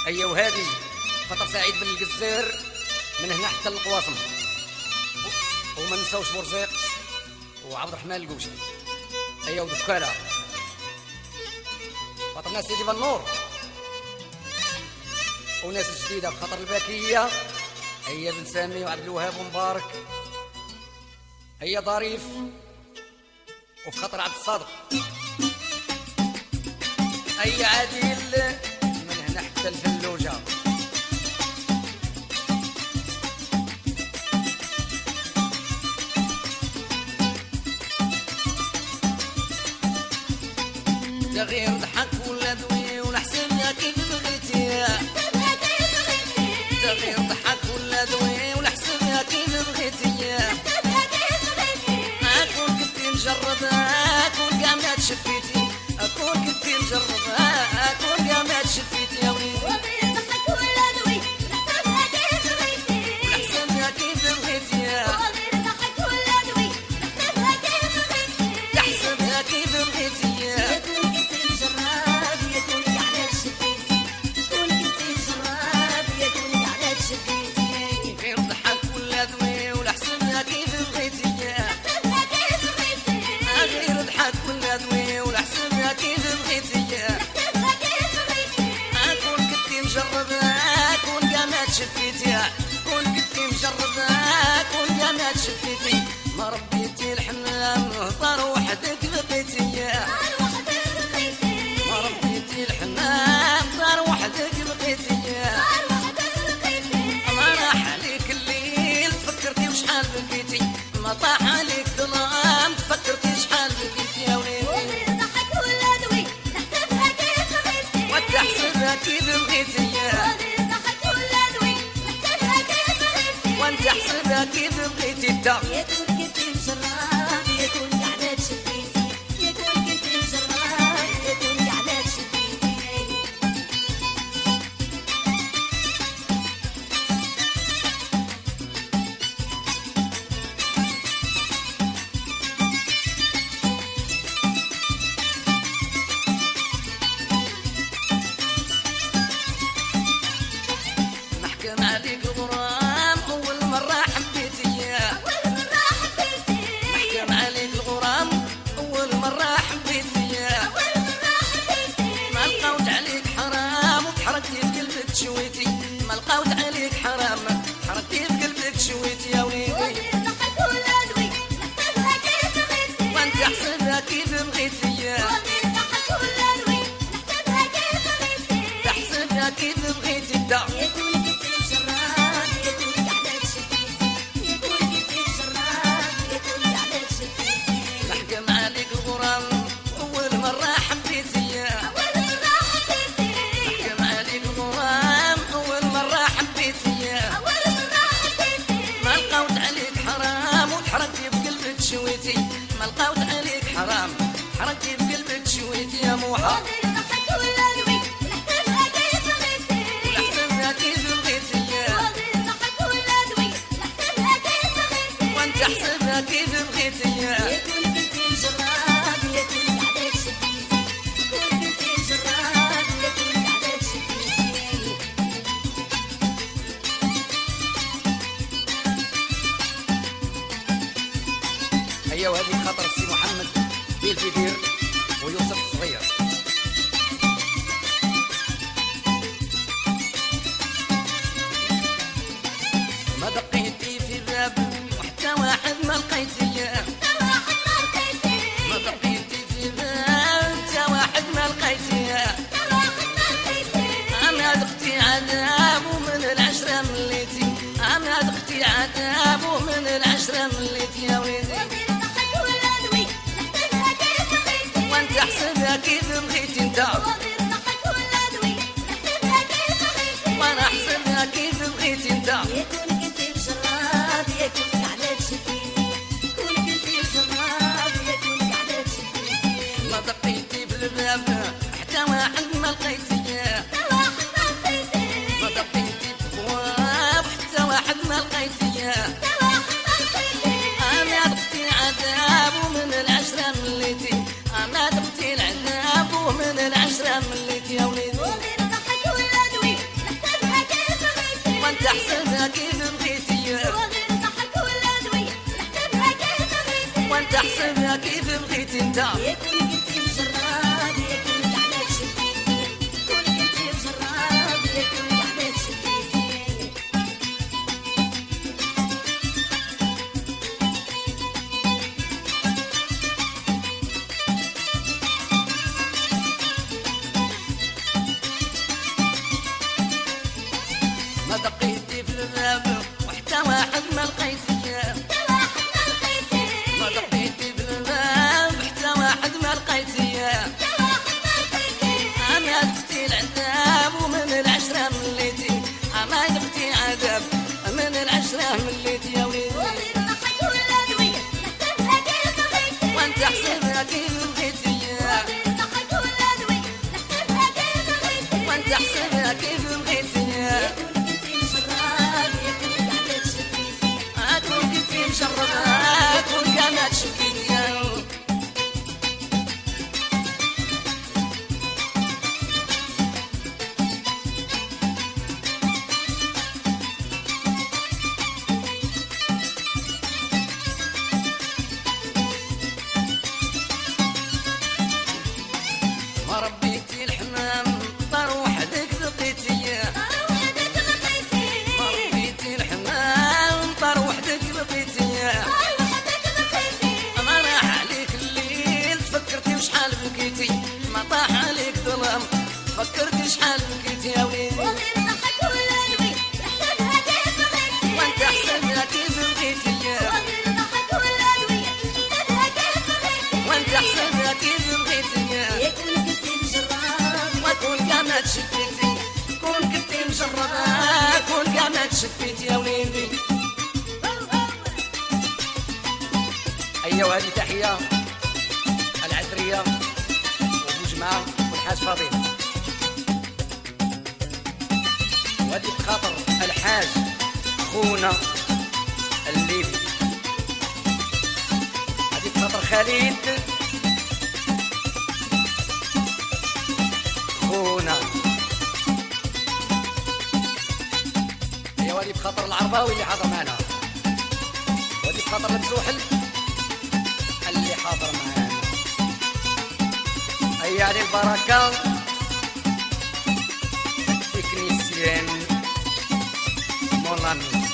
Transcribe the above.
أيوة وهذه خطر سعيد بن الجزير من هنا حتى القواصم، وما نساوش بورزيق وعبد الرحمن القوشي. أيوة ودكالة خاطرنا سيدي بنور وناس جديدة بخطر الباكية. هيا بن سامي وعبد الوهاب ومبارك. هيا ظريف وفي خطر عبد الصادق. هيا عادل من هنا حتى الفلوجة. تغير ضحك ولا دوي ونحسبها كيف بغيتي. تغير ضحك ولا دوي ونحسبها كيف بغيتي. أكون كنتي مجربة أكون كاع ما تشفيتي. أكون كنتي مجربة أكون كاع ما تشفيتي يا وليدي. تغير ضحك ولا دوي ونحسبها كيف بغيتي. ونحسبها كيف بغيتي. تغير ضحك ولا دوي ونحسبها كيف بغيتي. تحسبها كيف بغيتي. شفيتي كون كنتي مجربة كون يا ما شفيتي. ما ربيتي الحمام طار وحدك بقيتي. ما ربيتي الحمام طار وحدك بقيتي. ما راح عليك الليل تفكرتي وشحال بكيتي. ما طاح عليك ظلام تفكرتي شحال بكيتي يا وليدي. ضحك ولا دوي نحسبها كيف بغيتي. وتحسبها كيف بغيتي. وانت حسبها كيف بغيتي انت. يا كون كنتي مجرب يا كون قاعدة تشفيتي. يا كون كنتي مجرب يا كون قاعدة تشفيتي. نحكم عليك غرام أول مرة حبيتي. نحكم عليك الغرام أول مرة حبيتي. ما لقاوت عليك حرام وتحركتي في قلبك شويتي. ما لقاوت عليك حرام حركتي في قلبك شويتي يا وليدي. ضحك ولا دوي نحسبها كيف بغيتي. وانت حسبها كيف بغيتي. ضحك ولا دوي نحسبها كيف بغيتي. تحسبها كيف بغيتي انت. يا كون كنتي مجرب يا كون قاعدة تشفيتي. يا كون كنتي مجرب يا كون قاعدة تشفيتي. نحكم عليك الغرام أول مرة حبيتي. نحكم عليك الغرام أول مرة حبيتي. ما لقاوت عليك حرام وتحركتي بقلبك شويتي. ما لقاوت عليك حرام حركتي بقلبك شويتي يا موحى. ضحك ولا دوي نحسبها كيف بغيتي. ونحسبها كيف بغيتي. ضحك ولا دوي نحسبها كيف بغيتي. وانت حسبها كيف بغيتي. يا كون كنتي مجرب يا كون قاعدة تشفيتي. كون كنتي مجرب يا كون قاعدة تشفيتي. هيا وهذه خاطر السي محمد بالفيدير ويوسف الصغير. ما دقيتي في باب وحتى واحد ما لقيتي. ما دقيتي في باب حتى واحد ما لقيتي. أنا دقتي عذاب ومن العشرة مليتي. أنا دقتي عذاب ومن العشرة مليتي يا وليدي. ضحك ولا دوي نحسبها كيف بغيتي. وانت حسبها كيف بغيتي انت. ضحك ولا دوي نحسبها كيف بغيتي. وانا حسبها كيف بغيتي انت. يا كون كنتي مجرب يا كون قاعدة تشفيتي. كون كنتي وانت حسبها كيف بغيت انت. يا كون كنتي مجرب يا كون قعدك شديتي كون كنتي مجرب يا كون قعدك شديتي. ما دقيتي في الباب وحتى واحد ما لقيتي. ما دقيتي في الباب حتى واحد ما لقيتي. انا دقتي العذاب ومن العشرة مليتي. انا دقتي عذاب من العشرة مليتي يا وليدي. وانت حسبها كيف بغيتي. وانت حسبها كيف بغيتي. اكون كنتي مشربة كون كانت شفيتي. ما ربيتي الحمام طار وحدك لقيتي. ما ربيتي الحمام طار وحدك لقيتي. ما راح عليك الليل تفكرتي وشحال بكيتي. ما طاح عليك ظلام فكرتي شحال بكيتي يا وليدي. وانت حسبها كيف بغيتي. وانت حسبها كيف بغيتي. وكون كانت شفيتي كون كنتي مجربة كون كانت شفيتي يا وليدي. أيوة هذه تحية العذرية وبوجمعة والحاج فاضل. وهذه بخاطر الحاج خونا الليبي. هذه بخاطر خالد خونا. ايوا هذه بخاطر العرباوي اللي حاضر معنا. وهذه بخاطر المسوحل اللي حاضر معنا. هيا علي البركة تكنيسيان مولاني.